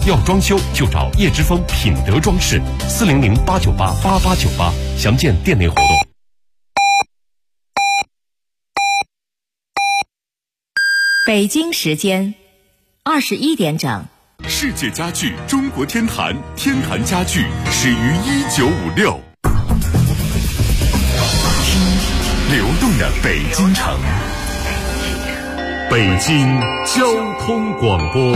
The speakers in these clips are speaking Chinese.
要装修就找叶之峰品德装饰，400-898-8898，详见店内活动。 北京时间21点整。 世界家具中国天坛，天坛家具始于1956。听流动的北京城，北京交通广播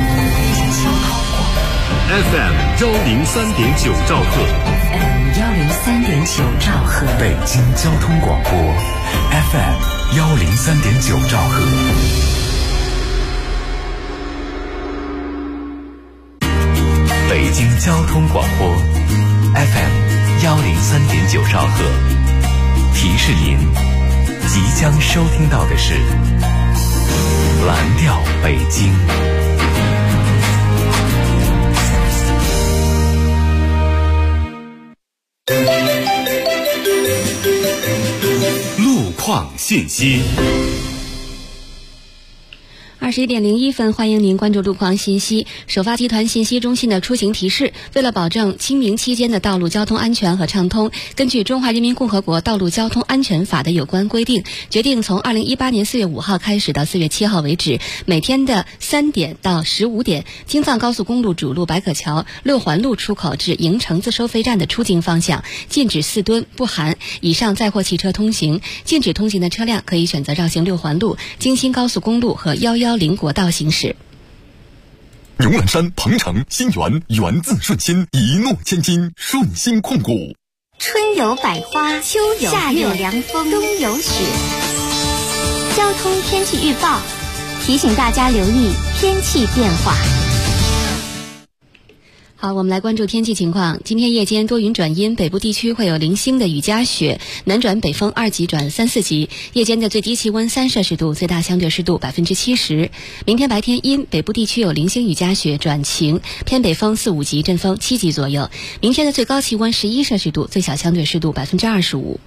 FM 103.9兆赫 103.9兆赫， 北京交通广播 FM 103.9兆赫。北京交通广播 FM 103.9兆赫，提示您即将收听到的是蓝调北京。路况信息。 21点01分，欢迎您关注路况信息。首发集团信息中心的出行提示：为了保证清明期间的道路交通安全和畅通，根据《中华人民共和国道路交通安全法》的有关规定，决定从2018年4月5号开始到4月7号为止，每天的3点到15点，京藏高速公路主路白可桥六环路出口至营城自收费站的出境方向禁止4吨不含以上载货汽车通行，禁止通行的车辆可以选择绕行六环路、京新高速公路和110国道行驶。 牛栏山、鹏城、新源，源自顺心，一诺千金，顺心控股。 春有百花，秋有夏有凉风，冬有雪。交通天气预报提醒大家留意天气变化。 好，我们来关注天气情况。今天夜间多云转阴，北部地区会有零星的雨夹雪，南转北风2级转3、4级。夜间的最低气温3摄氏度，最大相对湿度70%。明天白天阴，北部地区有零星雨夹雪转晴，偏北风4、5级，阵风7级左右。明天的最高气温11摄氏度，最小相对湿度25%。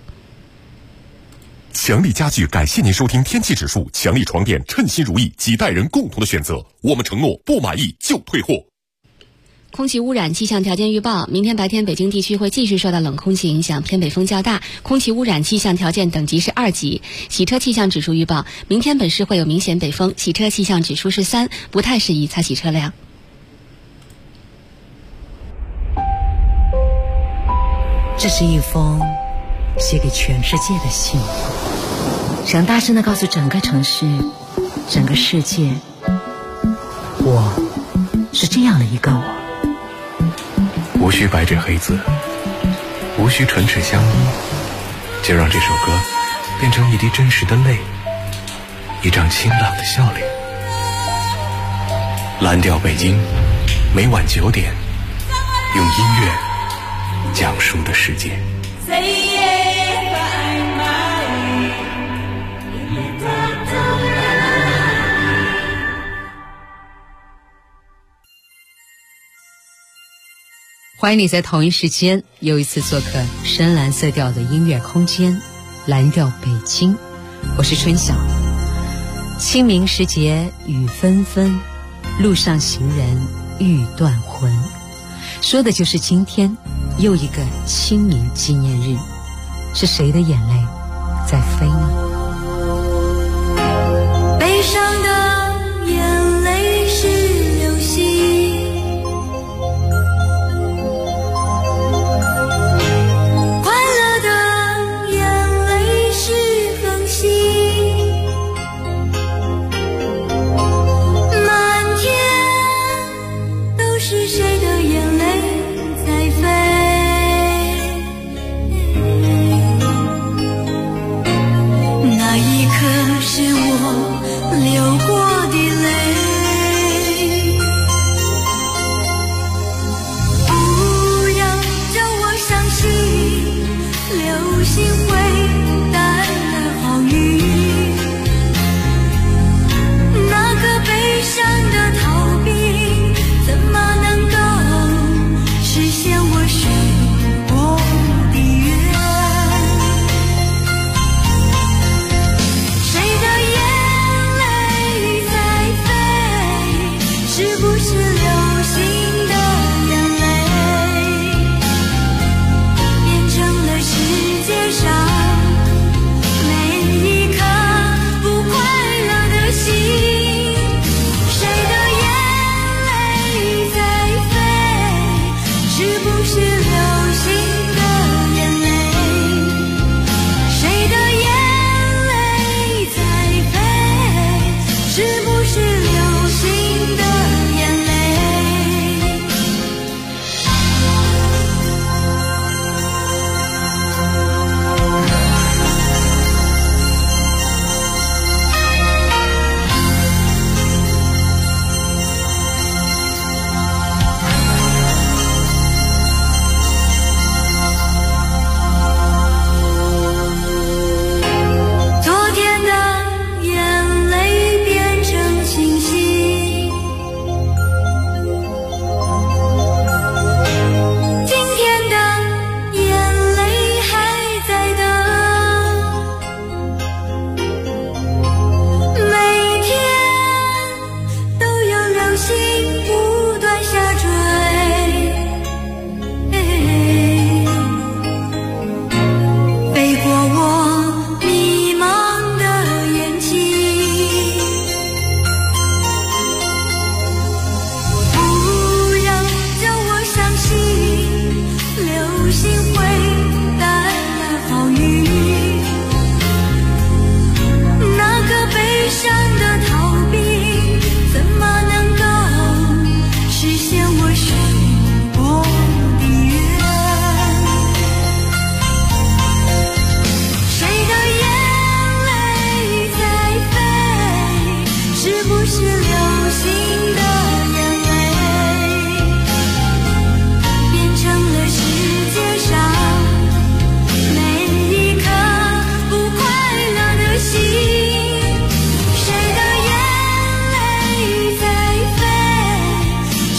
强力家具感谢您收听天气指数，强力床垫称心如意，几代人共同的选择。我们承诺不满意就退货。 空气污染气象条件预报：明天白天北京地区会继续受到冷空气影响，偏北风较大，空气污染气象条件等级是2级。洗车气象指数预报：明天本市会有明显北风，洗车气象指数是3，不太适宜擦洗车辆。 这是一封写给全世界的信，想大声地告诉整个城市、整个世界，我是这样的一个我。 无需白纸黑字，无需唇齿相依，就让这首歌变成一滴真实的泪，一张清朗的笑脸。蓝调北京，每晚9点，用音乐讲述的世界。 欢迎你在同一时间又一次做客深蓝色调的音乐空间，蓝调北京。我是春晓。清明时节雨纷纷，路上行人欲断魂，说的就是今天又一个清明纪念日。是谁的眼泪在飞呢？ 悲伤的眼泪是流星，快乐的眼泪是恒星，满天都是谁的眼泪在飞。那一刻是我流过的泪，不要叫我相信流星会带来好运，那个悲伤的逃避怎么能够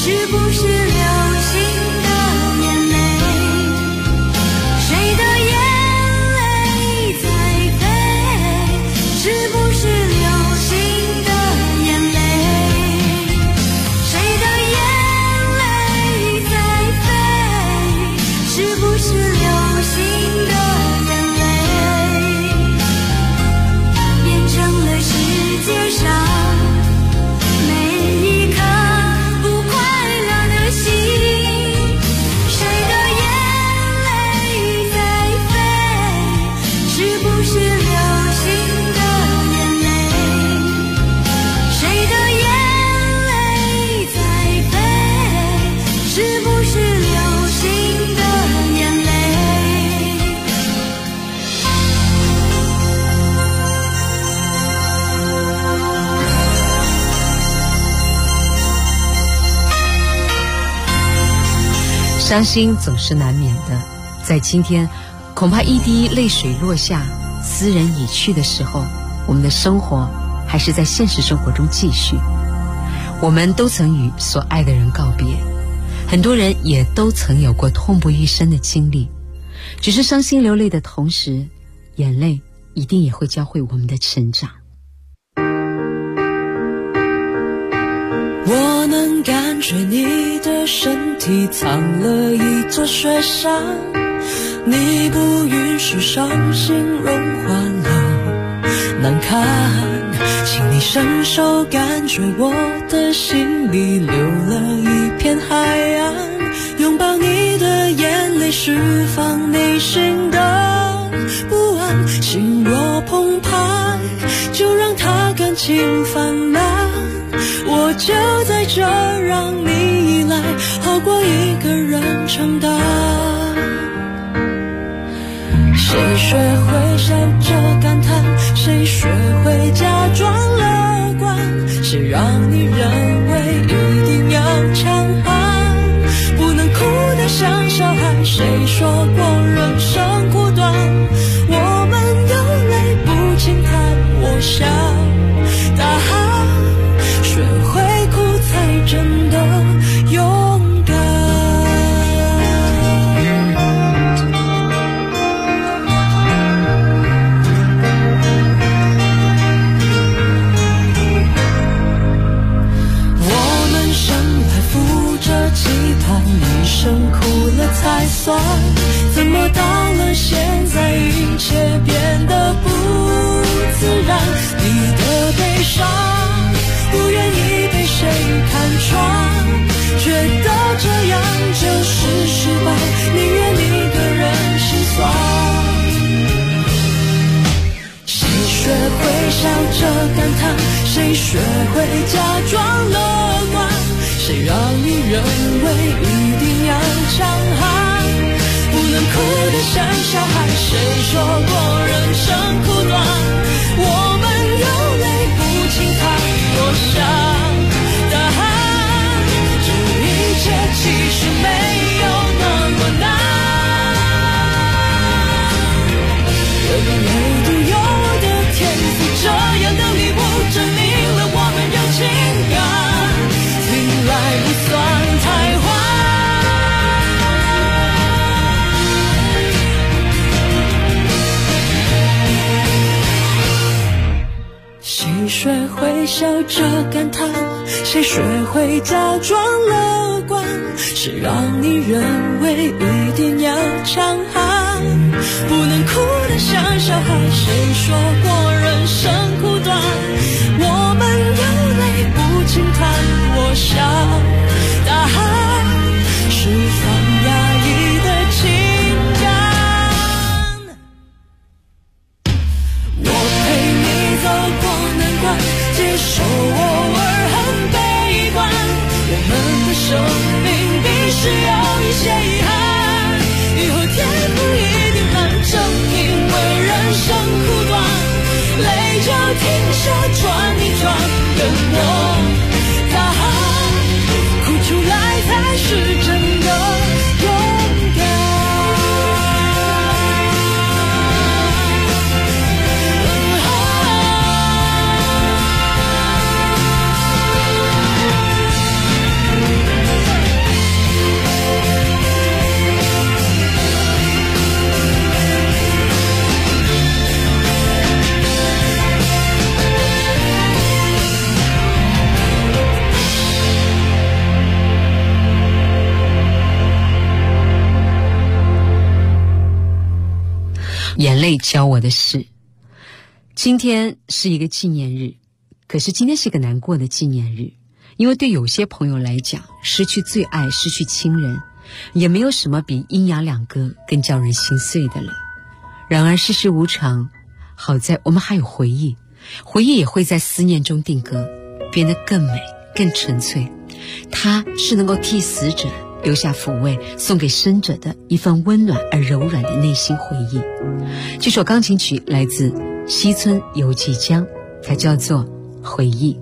是不是流星的眼泪？谁的眼泪在飞？是不是流星的眼泪？谁的眼泪在飞？是不是流星的眼泪？变成了世界上伤心总是难免的，在今天恐怕一滴泪水落下，斯人已去的时候，我们的生活还是在现实生活中继续。我们都曾与所爱的人告别，很多人也都曾有过痛不欲生的经历，只是伤心流泪的同时，眼泪一定也会教会我们的成长。 我能感觉你的身体藏了一座雪山，你不允许伤心融化了难看，请你伸手感觉我的心里留了一片海岸，拥抱你的眼泪，释放内心的不安，心若澎湃，就让它感情泛滥，我就在这让你依赖，好过一个人承担。谁学会笑着感叹，谁学会假装乐观，谁让你认为一定要强悍，不能哭得像小孩，谁说过人生苦短，我们有泪不轻弹，我想大喊，学会哭才真的勇敢。我们生来负着期盼，一生哭了才算，怎么到了现在一切变得不自然，你的悲伤不愿意被谁看穿，觉得这样就是失败，宁愿一个人心酸。谁学会笑着感叹，谁学会假装乐观，谁让你认为一定要强悍，不能哭得像小孩，谁说过人生苦短，我们有泪不轻弹，我想答案，这一切其实没有那么难，有个没独有的天赋，这样的礼物证明了我们有情感，听来不算太坏。谁学会笑着感叹，谁学会假装乐观，谁让你认为一定要强悍，不能哭得像小孩，谁说过人生苦短，我们有泪不轻弹，我想答案，释放压抑的情感，我陪你走过难关，接受偶尔很悲观，我们的生命必须有一些遗憾，以后天不一定蓝，正因为人生苦短，泪就停下转一转，跟我大喊，哭出来才是真的勇敢。 眼泪教我的事。今天是一个纪念日，可是今天是个难过的纪念日，因为对有些朋友来讲，失去最爱，失去亲人，也没有什么比阴阳两隔更叫人心碎的了。然而世事无常，好在我们还有回忆，回忆也会在思念中定格，变得更美更纯粹。它是能够替死者留下抚慰，送给生者的一份温暖而柔软的内心回忆。这首钢琴曲来自西村由纪江，它叫做回忆。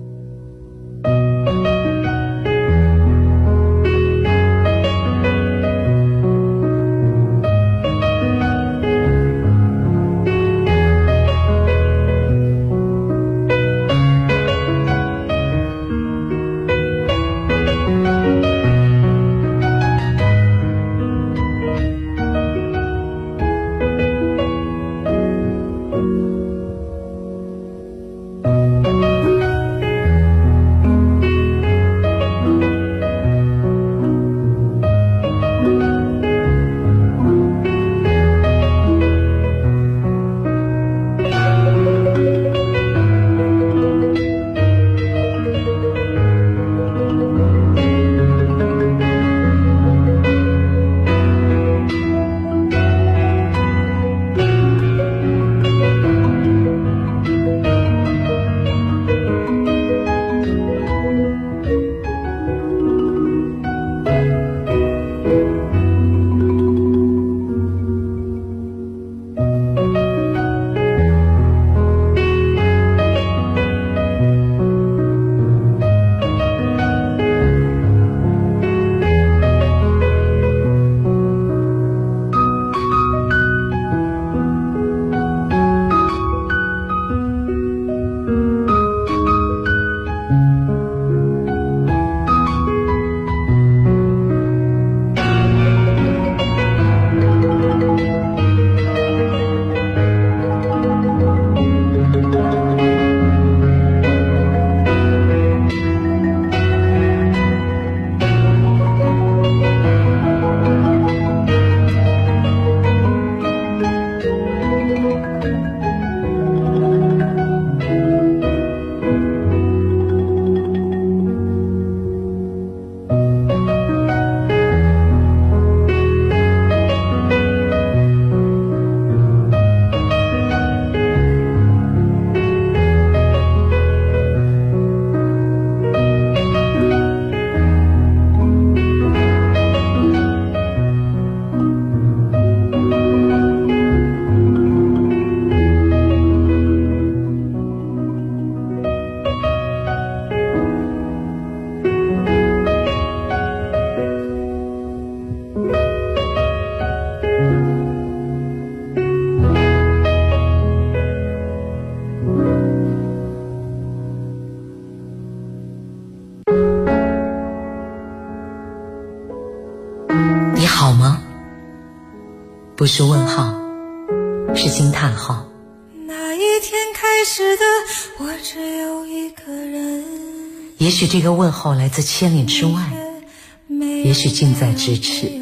不是问号，是惊叹号。 那一天开始的我只有一个人， 也许这个问候来自千里之外，也许近在咫尺。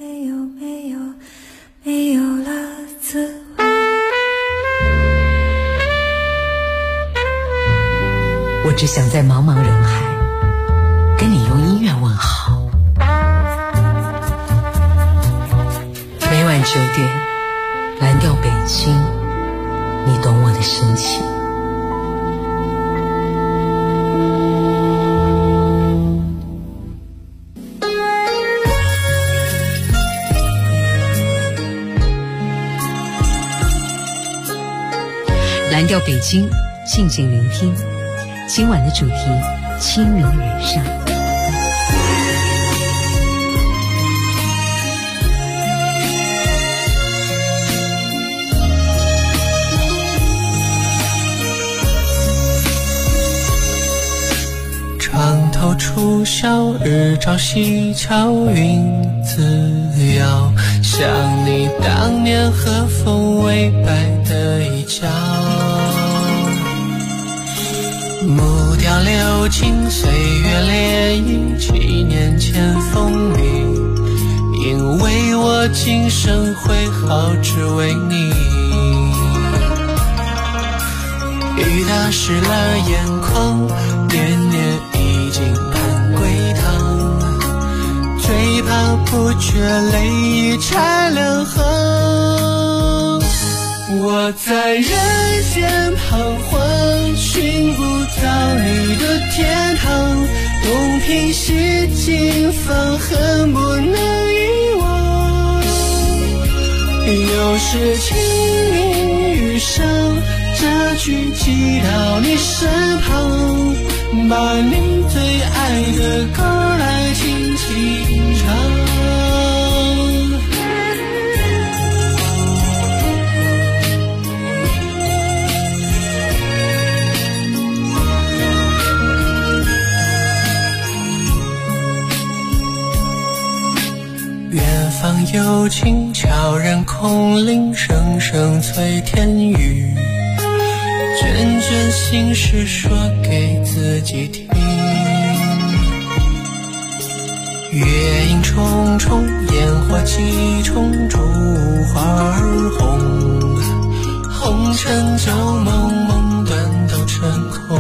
没有了自我。 我只想在茫茫人海跟你用音乐问好。每晚9点，蓝调北京，你懂我的深情。蓝调北京，静静聆听。今晚的主题：清明雨上。 床头初晓，日照西桥，云自摇，想你当年和风微摆的一角。木雕流金，岁月涟漪，7年前风雨，因为我今生会好，只为你。 雨打湿了眼眶，念念已经盼归堂，最怕不觉泪已拆两行。我在人间彷徨，寻不到你的天堂，东拼西尽，放恨不能遗忘。又是清明雨上，这句寄到你身旁，把你最爱的歌来轻轻唱。远方有琴悄然空灵，声声催天雨，卷卷心事说给自己听。月影重重，烟火几重，烛花儿红，红尘旧梦，梦断都成空。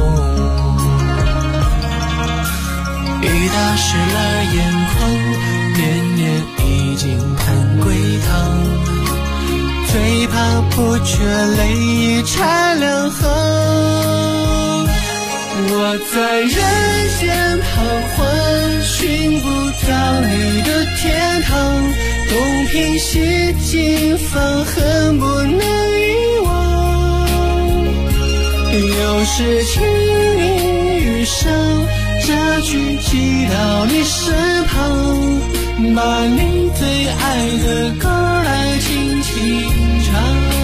雨打湿了眼眶，念念已经盼归堂，最怕不觉泪已拆两行。我在人间彷徨，寻不到你的天堂，东拼西尽，放恨不能遗忘。又是清明雨上，这句寄到你身旁，把你最爱的歌来轻轻唱。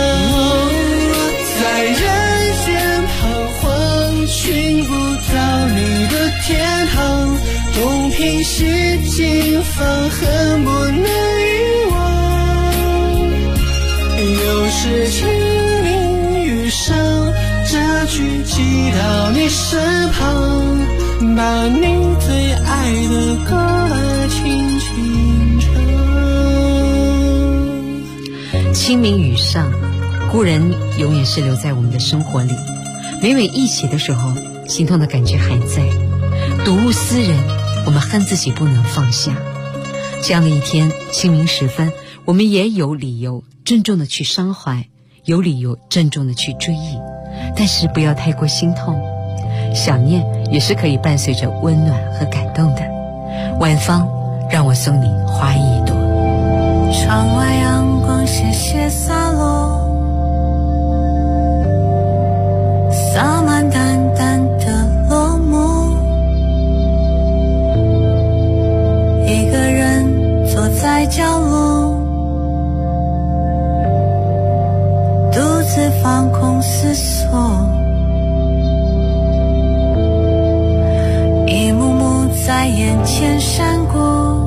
在人间彷徨，寻不到你的天堂，东拼西尽，放恨不能遗忘。又是清明雨上，这句寄到你身旁，把你最爱的歌来轻轻唱。 清明雨上，故人永远是留在我们的生活里，每每忆起的时候，心痛的感觉还在。睹物思人，我们恨自己不能放下。这样的一天，清明时分，我们也有理由郑重的去伤怀，有理由郑重的去追忆，但是不要太过心痛。想念也是可以伴随着温暖和感动的。晚芳，让我送你花一朵。 窗外阳光斜斜洒落，洒满淡淡的落寞。一个人坐在角落，独自放空思索，一幕幕在眼前闪过，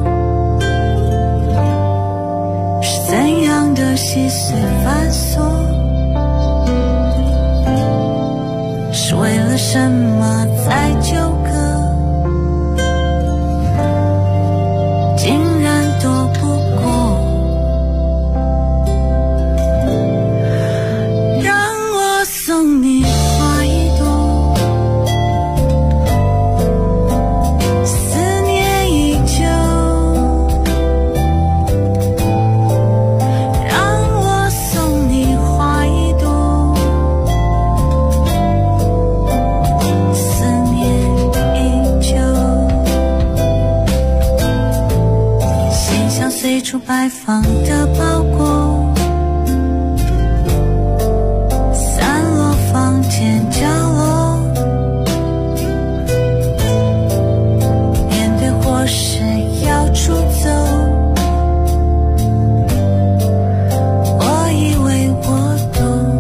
是怎样的细碎繁琐，是为了什么在纠葛，竟然躲不过。让我送你花一朵，思念依旧。让我送你花一朵，思念依旧。心像随处摆放的包裹，散落房间角落，面对或是要出走，我以为我懂，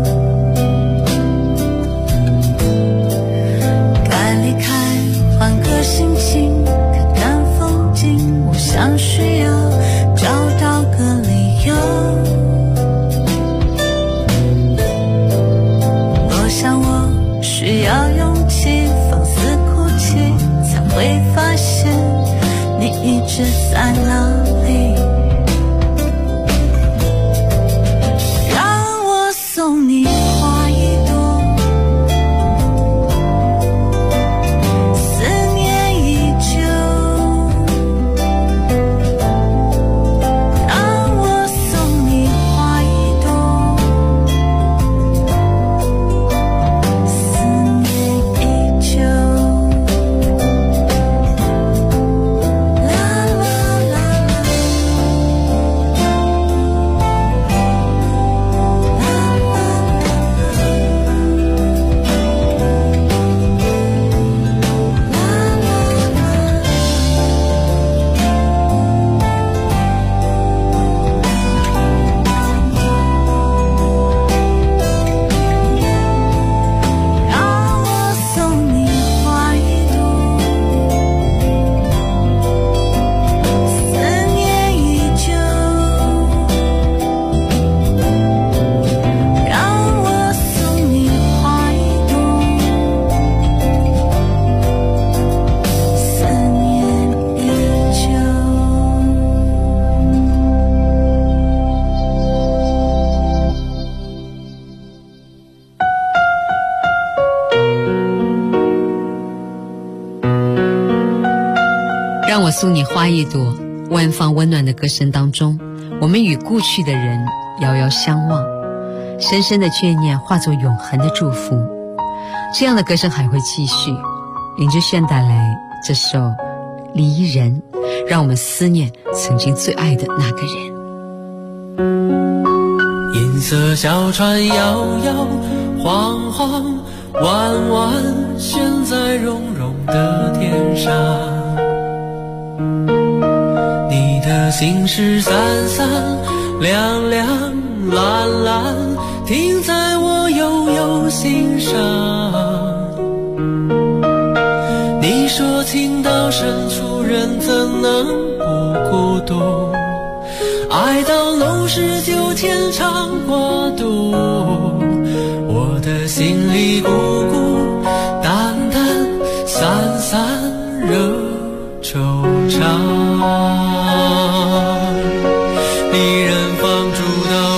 该离开换个心情，看看风景，我想需要找到个理由。我想我需要勇气，放肆哭泣，才会发现你一直在哪里。让我送你花一朵， 送你花一朵，万放温暖的歌声当中，我们与故去的人遥遥相望，深深的眷念化作永恒的祝福。这样的歌声还会继续。林志炫带来这首《离人》，让我们思念曾经最爱的那个人。 银色小船摇摇晃晃，弯弯悬在绒绒的天上，你的心事散散亮亮蓝蓝，停在我悠悠心上。你说情到深处人怎能不孤独，爱到浓时就牵肠挂肚，我的心里孤孤单单散散惹惆怅。离人放逐到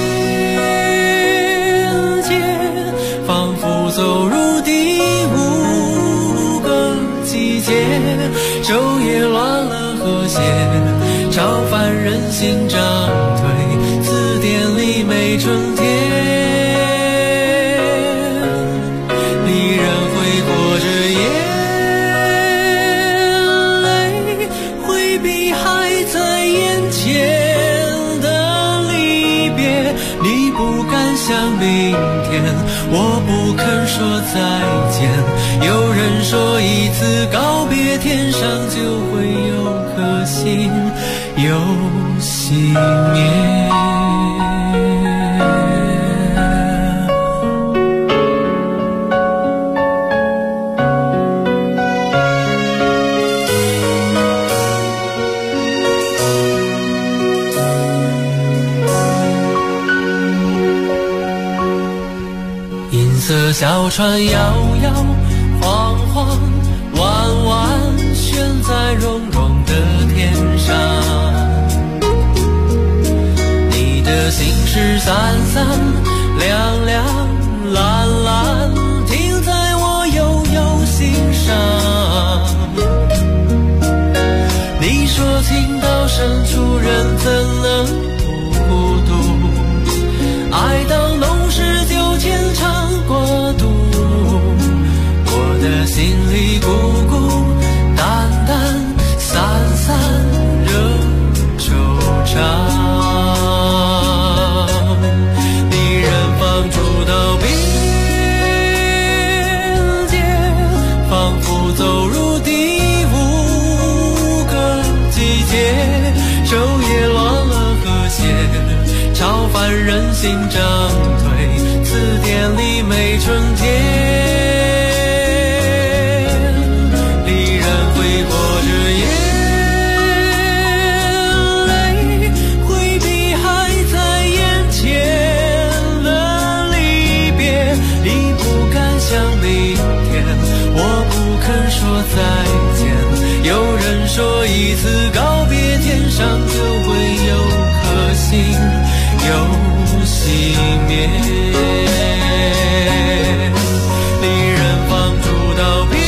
边界，仿佛走入第五个季节，昼夜乱了和谐，超凡人心涨退，字典里没春天。离人会裹着眼泪，回避还在眼前的离别。你不敢想明天，我不肯说再见。有人说一次告别，天上就会有颗星又熄灭。银色小船摇摇晃晃，弯弯悬在绒绒的天上，你的心事散散亮亮蓝蓝，停在我悠悠心上。你说情到深处人怎能不孤独，爱到浓时就牵肠挂肚，我的心里孤孤单单散散惹惆怅。离人放逐到边界，仿佛走入第五个季节，昼夜乱了和谐，超凡人心涨退，字典里没春天。离人会裹着眼泪，回避还在眼前的离别。你不敢想明天，我不肯说再见。有人说一次告别，天上就会有颗星又熄灭。离人放逐到边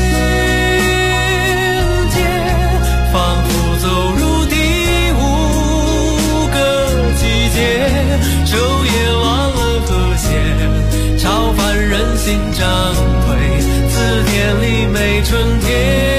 界，仿佛走入第五个季节，昼夜乱了和谐，超凡人心涨退，字典里没春天。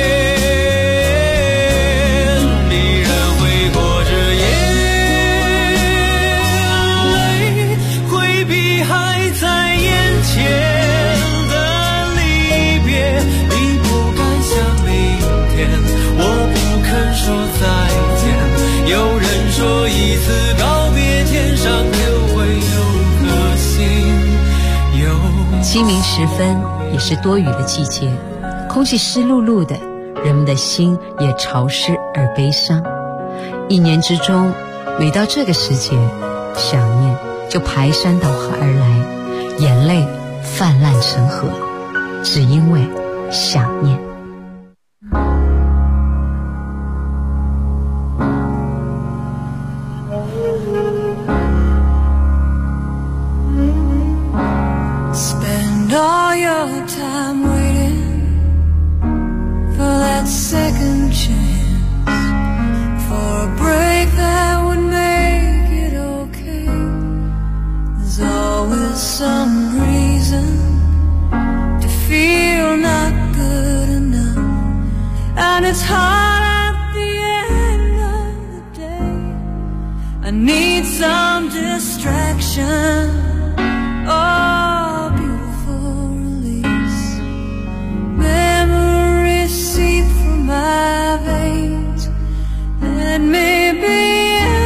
说再见，有人说一次告别，天上就会有颗星又。 清明时分也是多雨的季节，空气湿漉漉的，人们的心也潮湿而悲伤。一年之中，每到这个时节，想念就排山倒海而来，眼泪泛滥成河，只因为想念。 All your time waiting for that second chance. some reason to feel not good enough, and it's hard at the end of the day. I need some distraction, oh, beautiful release. Memories seep from my veins and maybe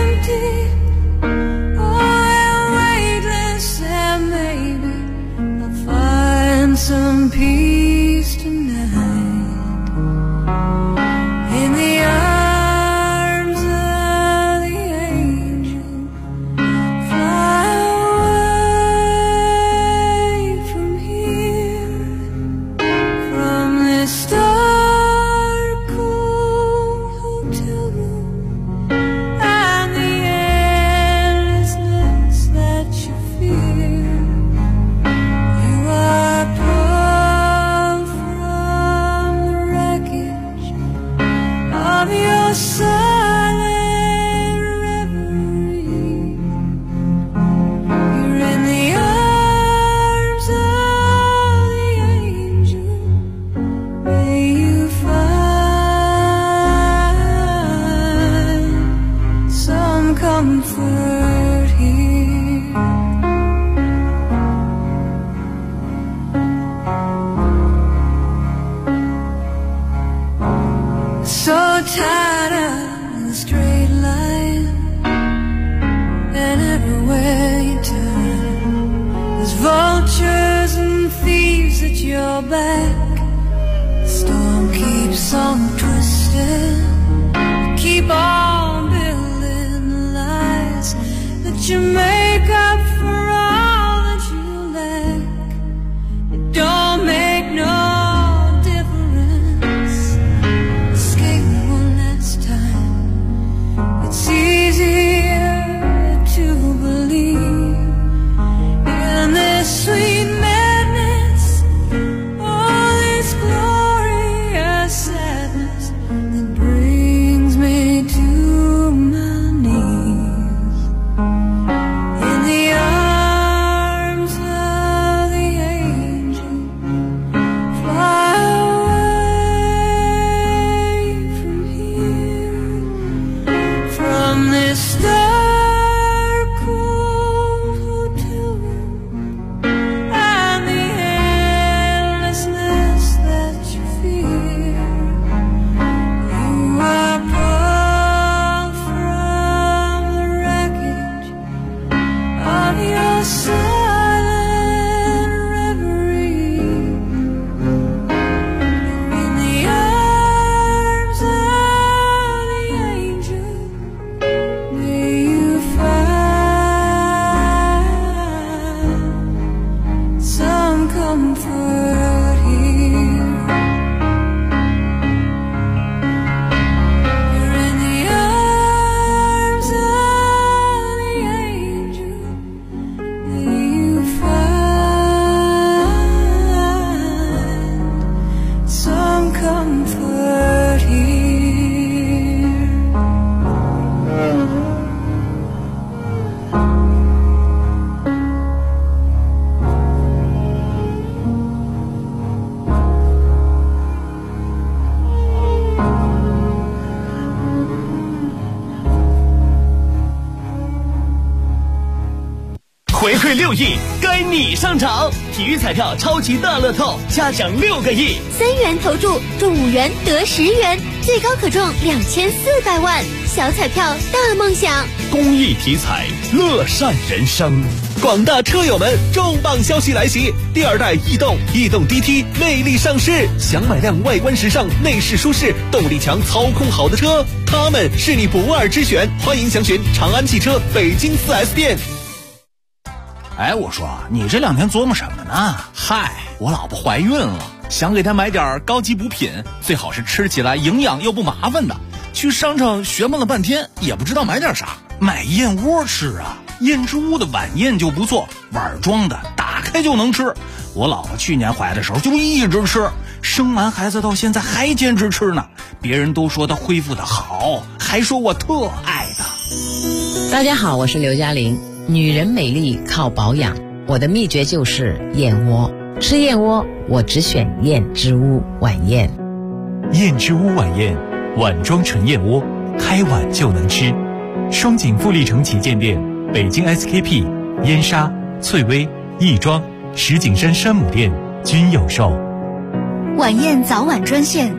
some peace tonight in the arms of the angel. Fly away from here, from this dark cold hotel room and the endlessness that you fear. You are of your silent reverie. You're in the arms of the angel. May you find some comfort here. So tired of the straight line, and everywhere you turn there's vultures and thieves at your back. The storm keeps on twisting, keep on building the lies that you make up for all that you lack. It don't make no easier to believe in this sweet madness, all this glorious sadness that brings me to my knees in the arms of the angel. Fly away from here, from this dark cold hotel room and the endlessness that you fear. You are pulled from the wreckage of your silent reverie. In the arms of the angel, may you find some comfort here. You're in the arms of the angel. May you find some comfort here. 回馈6亿，该你上场！体育彩票超级大乐透，嘉奖6个亿 ，3元投注中5元得10元，最高可中2400万。小彩票大梦想， 公益体彩，乐善人生。广大车友们，重磅消息来袭！第2代逸动 DT 魅力上市，想买辆外观时尚、内饰舒适、动力强、操控好的车，它们是你不二之选。欢迎详询长安汽车北京4S店。 哎，我说你这2天琢磨什么呢？嗨，我老婆怀孕了，想给她买点高级补品，最好是吃起来营养又不麻烦的。去商场学问了半天，也不知道买点啥。买燕窝吃啊，燕之屋的晚宴就不错，碗装的，打开就能吃。我老婆去年怀的时候就一直吃，生完孩子到现在还坚持吃呢。别人都说她恢复的好，还说我特爱她。 大家好，我是刘嘉玲。女人美丽靠保养， 我的秘诀就是燕窝。吃燕窝，我只选燕之屋晚宴。 燕之屋晚宴，碗装纯燕窝，开碗就能吃。双井富力城旗舰店、北京 SKP、燕莎、翠微、亦庄、石景山山姆店均有售。 晚宴早晚专线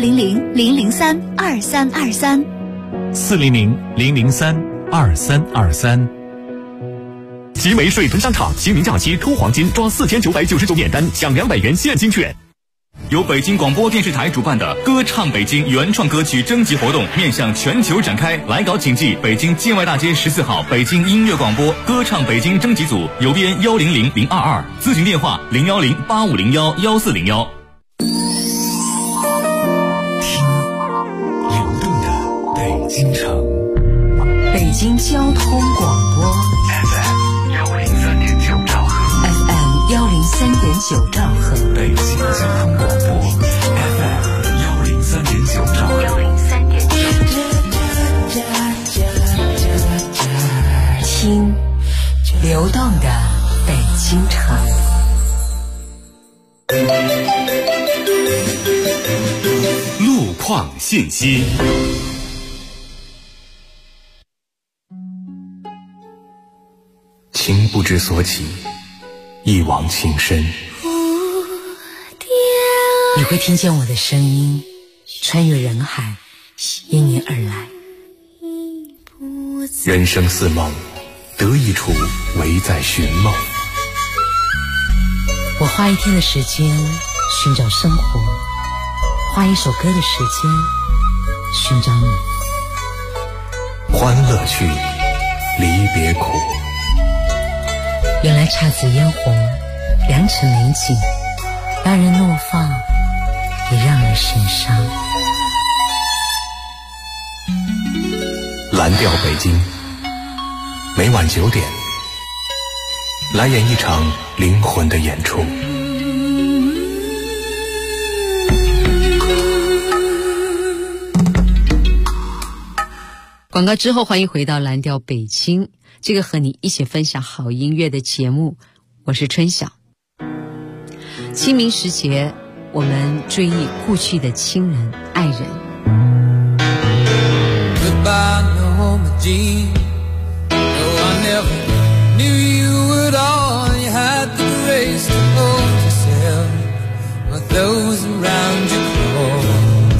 400-003-2323。 400-003-2323。 集美水豚商场清明假期抽黄金，抓4999免单，享200元现金券。 由北京广播电视台主办的歌唱北京原创歌曲征集活动面向全球展开，来稿请寄北京建外大街14号北京音乐广播歌唱北京征集组，邮编100022，咨询电话01085011401。 听流动的北京城， 北京交通广播 FM103.9兆赫 ，FM103.9兆赫， 北京交通广播 FM103.9兆赫听流动的北京城。 路况信息。 情不知所起，一往情深。 你会听见我的声音穿越人海，因你而来。 人生似梦，得一处唯在寻梦。 我花一天的时间寻找生活，花一首歌的时间寻找你。 欢乐去，离别苦。 原来姹紫嫣红，良辰美景，让人怒放，也让人心伤。 蓝调北京，每晚9点，来演一场灵魂的演出。 广告之后，欢迎回到蓝调北京，这个和你一起分享好音乐的节目，我是春晓。清明时节，我们追忆故去的亲人爱人。 Goodbye, Norma Jean. No, I never knew you at all. You had the grace to hold yourself, but those around you crawled.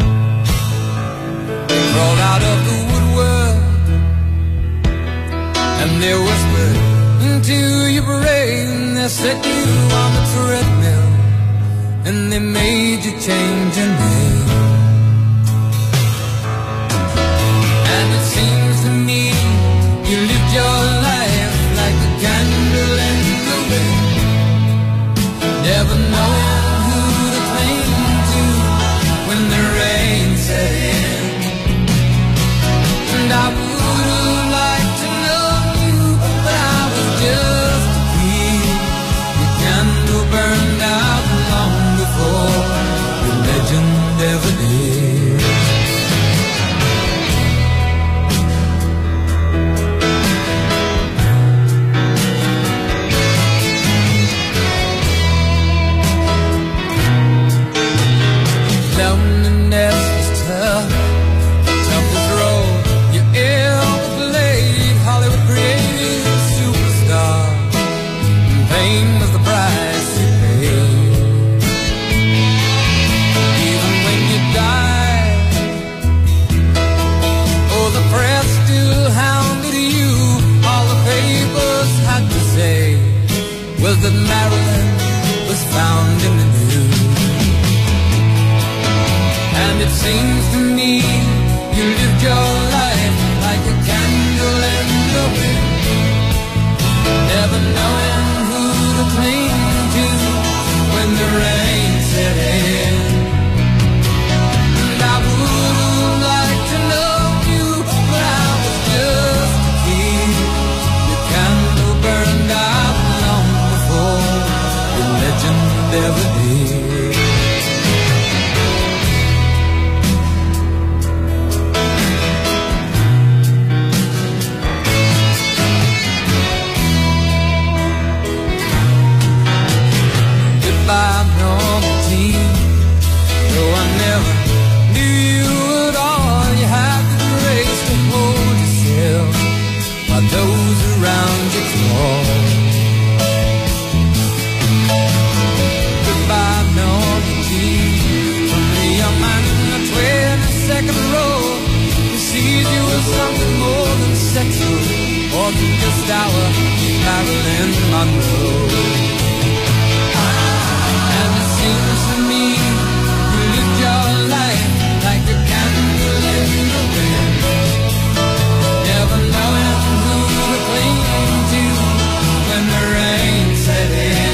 They crawled out of the woodwork, and they whispered into your brain. They set you on the treadmill, and they made you change your name. And it seems to me you lived your life like a candle in the wind, never knowing who to cling to when the rain set in. And I would have liked to know you, but I was just a kid. Your candle burned out long before the legend ever did. something more than sexual, or than just our Marilyn Monroe. And it seems to me you lived your life like a candle in the wind, never knowing who to cling to when the rain set in.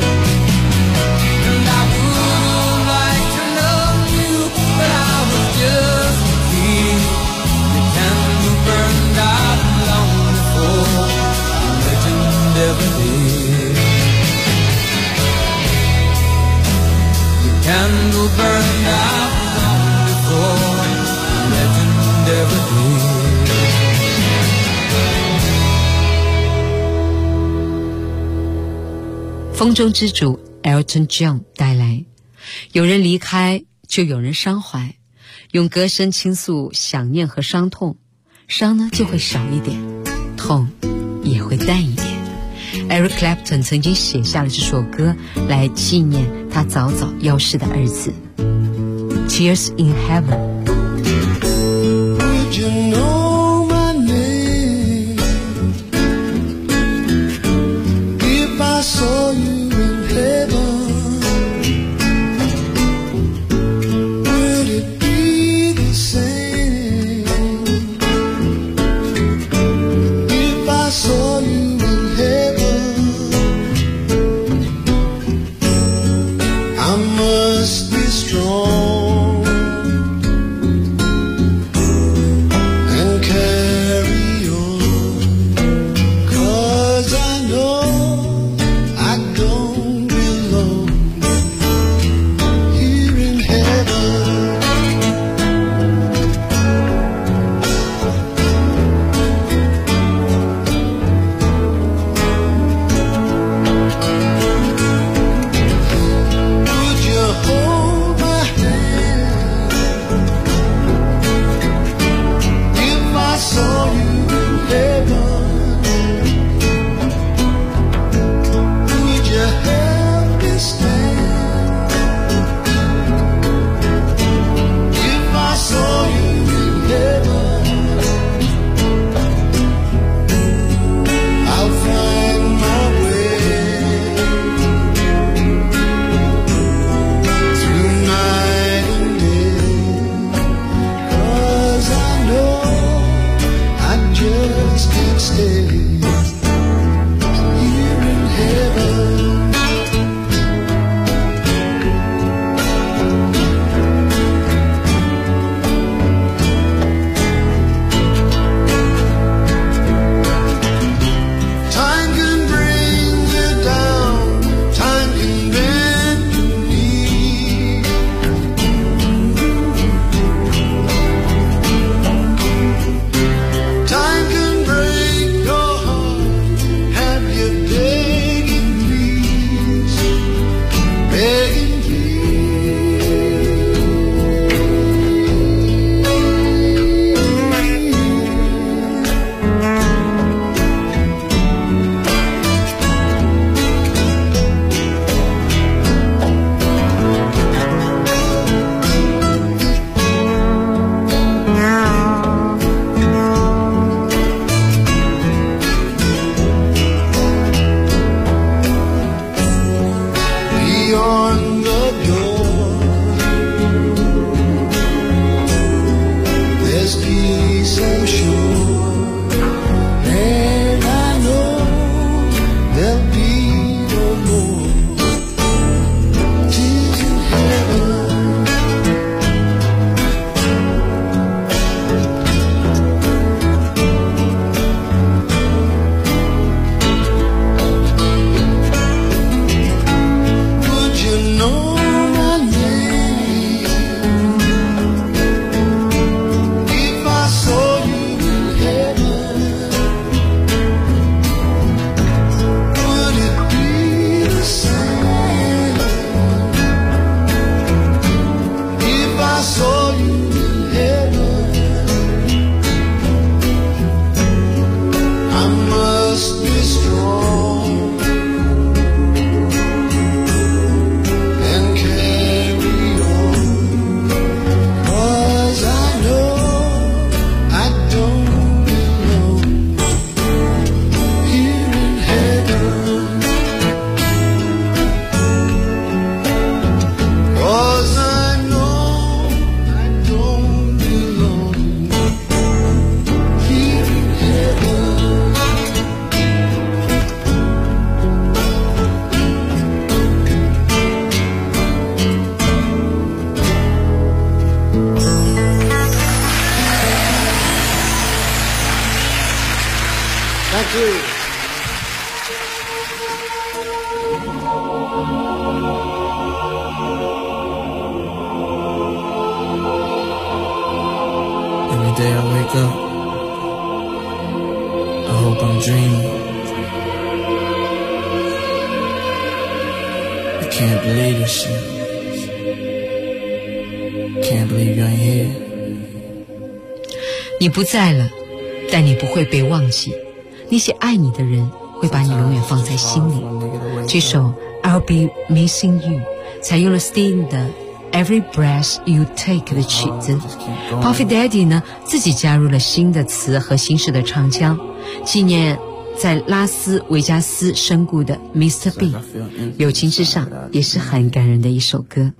And I would like to love you, but I was just a kid. The candle burned out long before the legend ever did. The candle burned out long before the legend ever did. 风中之主 Elton John 带来，有人离开就有人伤怀，用歌声倾诉想念和伤痛，伤呢就会少一点，痛也会淡一点。Eric Clapton 曾经写下了这首歌来纪念他早早夭逝的儿子。 Tears in Heaven。 Would you know my name if I saw you in heaven? Would it be the same if I saw you in heaven? I must be strong and carry on, 'cause I know I don't belong here in heaven. Would you hold my hand if I saw you in heaven? Would you help me stand if I saw you in heaven? I'll find my way through night and day, 'cause I know I just can't stay here in heaven. Time can bring you down, time can bend your knee. Time can break your heart, have you begging please, begging beyond the door. There's peace I'm sure, and I know there'll be no more tears in heaven. Would you know my name if I saw you in Thank you. Every day I wake up, I hope I'm dreaming. I can't believe this shit. Can't believe you ain't here. 你不在了，但你不会被忘记。那些爱你的人会把你永远放在心里。这首 I'll Be Missing You 采用了 Sting 的 Every Breath You Take 的曲子。Puffy Daddy 呢自己加入了新的词和新式的唱腔，纪念在拉斯维加斯身故的 Mr. B。友情之上也是很感人的一首歌。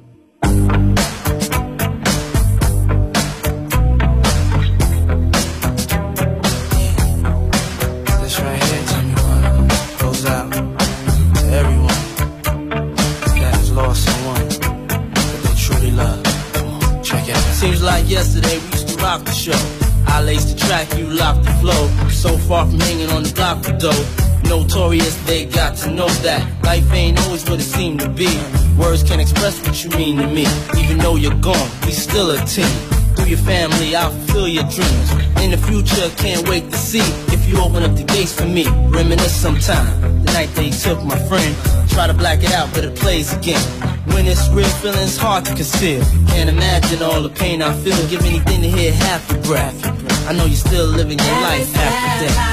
Yesterday we used to rock the show. I laced the track, you locked the flow. So far from hanging on the block for dough. Notorious, they got to know that life ain't always what it seemed to be. Words can't express what you mean to me. Even though you're gone, we still a team. Through your family, I'll fulfill your dreams. In the future, can't wait to see if you open up the gates for me. Reminisce sometime, the night they took my friend. Try to black it out, but it plays again. When it's real, feeling's hard to conceal. Can't imagine all the pain I feel. Give anything to hear half your breath. I know you're still living your life after death.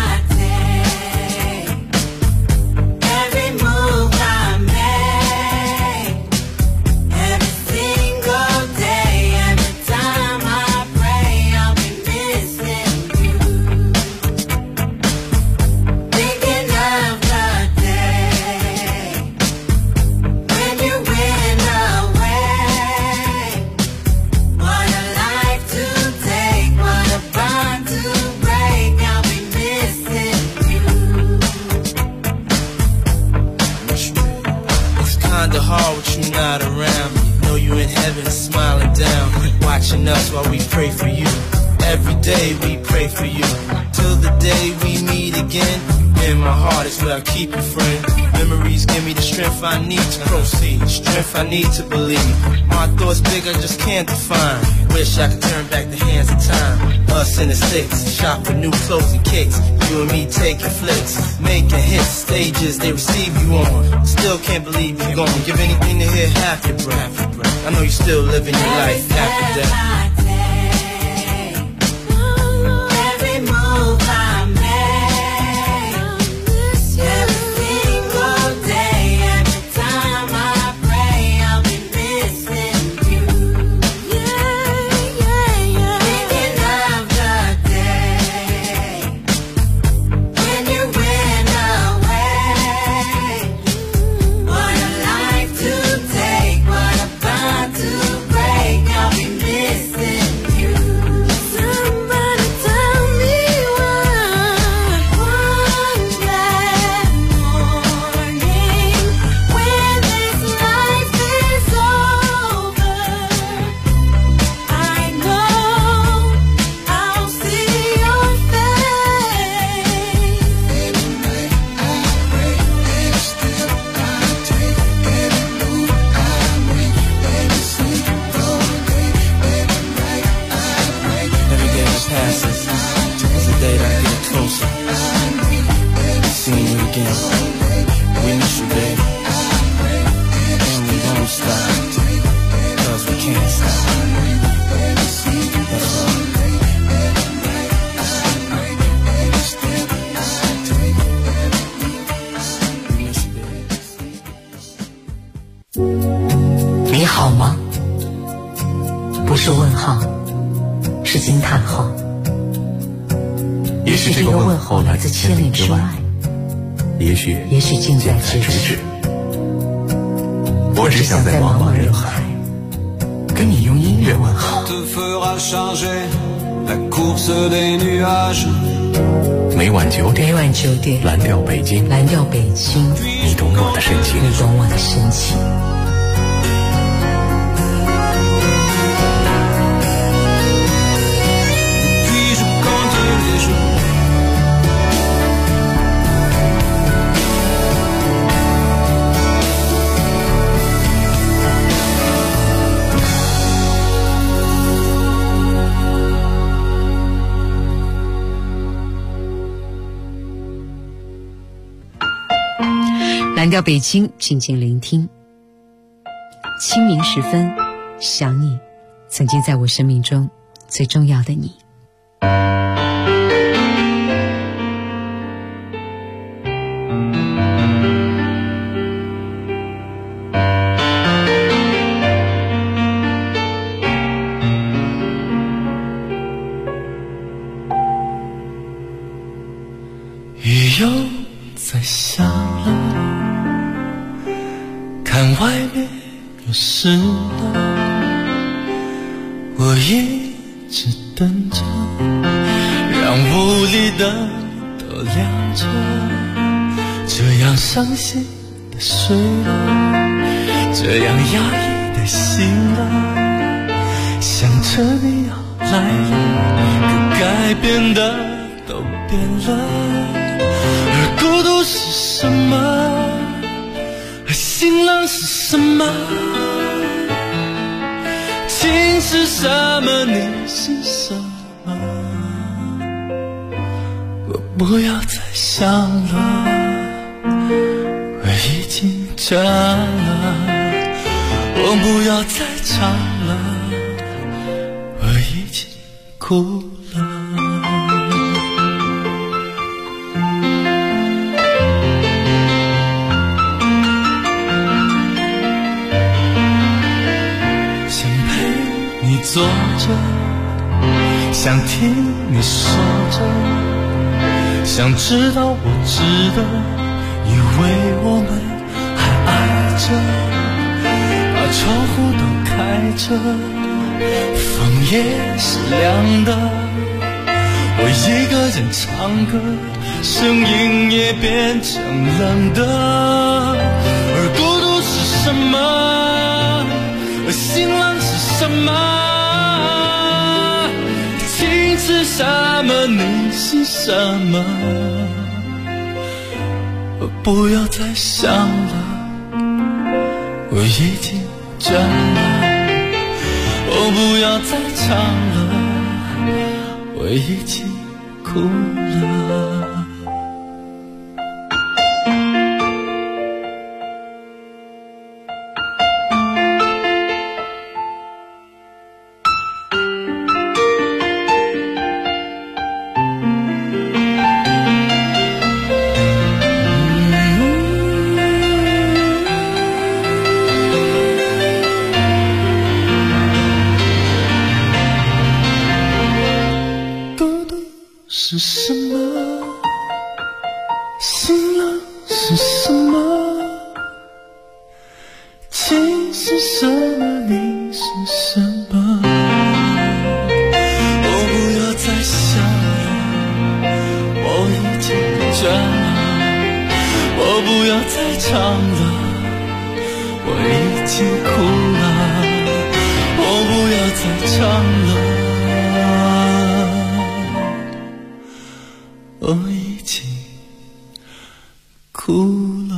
Watching us while we pray for you. Every day we pray for you. Till the day we meet again. In my heart is where I keep you, friend. Memories give me the strength I need to proceed. Strength I need to believe. My thoughts big, I just can't define. Wish I could turn back the hands of time. Us in the States, shop for new clothes and kicks. You and me taking flicks, making hits, stages they receive you on. Still can't believe you're gone. Give anything to hear half your breath. I know you're still living your life after death. 千里之外，也许近在咫尺。我只想在茫茫人海，跟你用音乐问好。每晚9点，蓝调北京，你懂我的深情。 蓝调北京，静静聆听。清明时分，想你，曾经在我生命中最重要的你。 雨又在下了，看外面又湿了，我一直等着，让屋里的都亮着，这样伤心的睡了，这样压抑的醒了，想着你要来了，可该变的都变了。而孤独是什么？而心冷是什么？情是什么？你是什么？我不要再想了，我已经倦了。我不要再唱了，我已经哭了。坐着，想听你说着，想知道我值得，以为我们还爱着，把窗户都开着，风也是凉的，我一个人唱歌，声音也变成冷的。而孤独是什么？而心冷是什么？是什么？你是什么？我不要再想了，我已经倦了。我不要再唱了，我已经哭了。是什么？心冷是什么？情是什么？你是什么？我不要再想了，我已经倦了。我不要再唱了，我已经哭了。我不要再唱了，我已经哭了。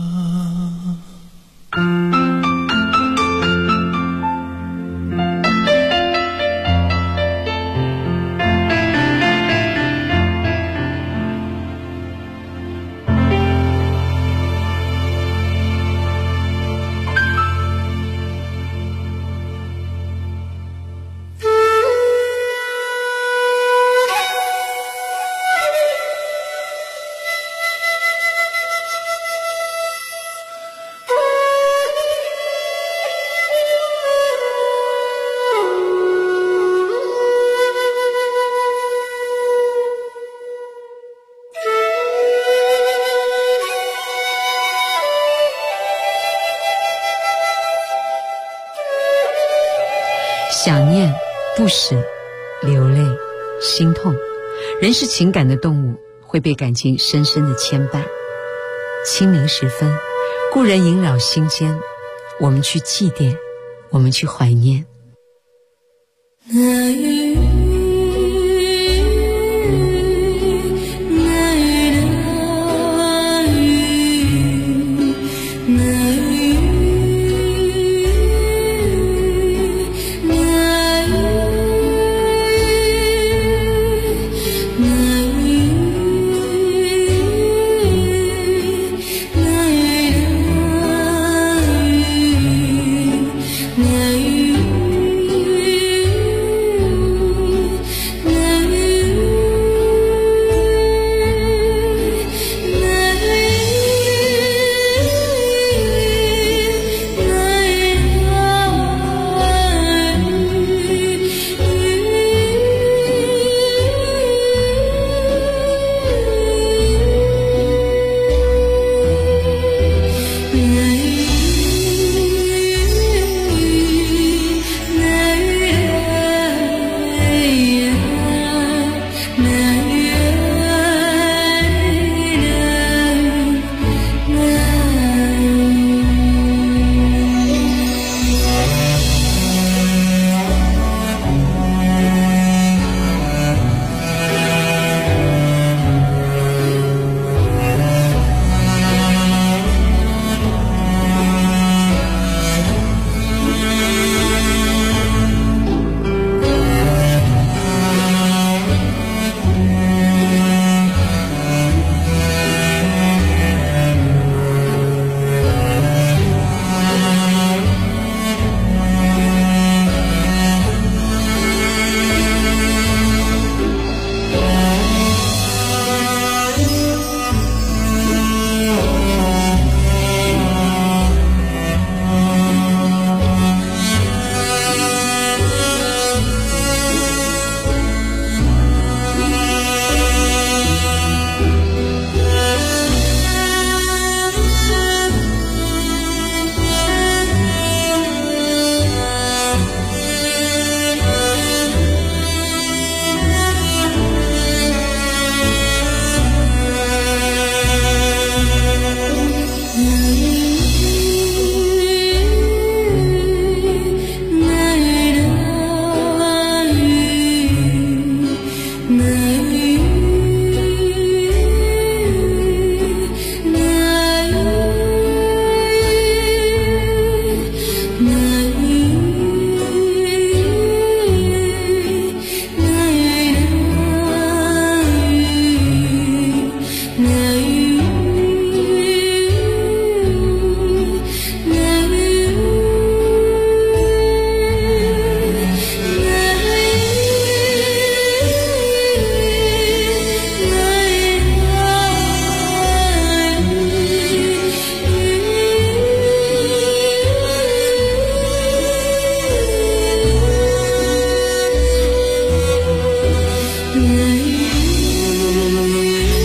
想念、不舍、流泪、心痛，人是情感的动物，会被感情深深的牵绊。清明时分，故人萦绕心间，我们去祭奠，我们去怀念。 那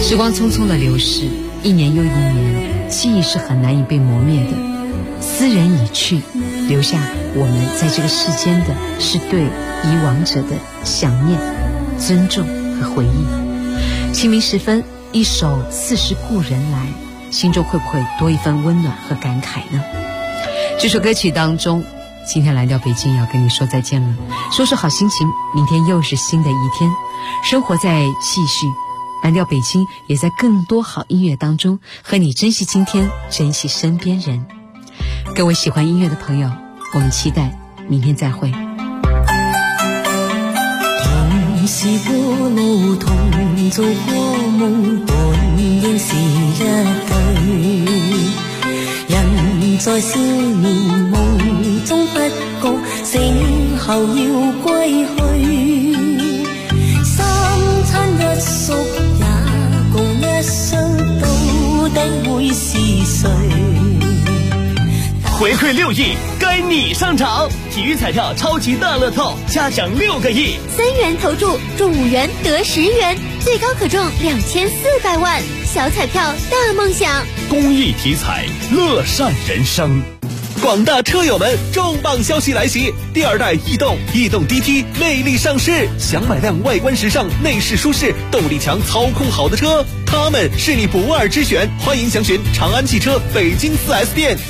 时光匆匆的流逝，一年又一年，记忆是很难以被磨灭的。斯人已去，留下我们在这个世间的是对遗亡者的想念、尊重和回忆。清明时分，一首《似是故人来》，心中会不会多一份温暖和感慨呢？这首歌曲当中，今天来到北京要跟你说再见了，收拾好心情，明天又是新的一天，生活在继续，蓝调北京也在更多好音乐当中和你珍惜今天，珍惜身边人。各位喜欢音乐的朋友，我们期待明天再会。 同是故路，同做过梦，本應是一對。人在少年夢中不覺，醒後要歸去。三餐一宿也共一雙，到底會是誰？ 回馈6億，該你上場！體育彩票超級大樂透，加獎6個億 ，3元投注中5元得10元，最高可中2400萬，小彩票大夢想。 公益體彩，樂善人生。廣大車友們，重磅消息來襲！第2代逸動 DT 魅力上市，想買輛外觀時尚、內飾舒適、動力強、操控好的車，他們是你不二之選。歡迎詳詢長安汽車北京4S店。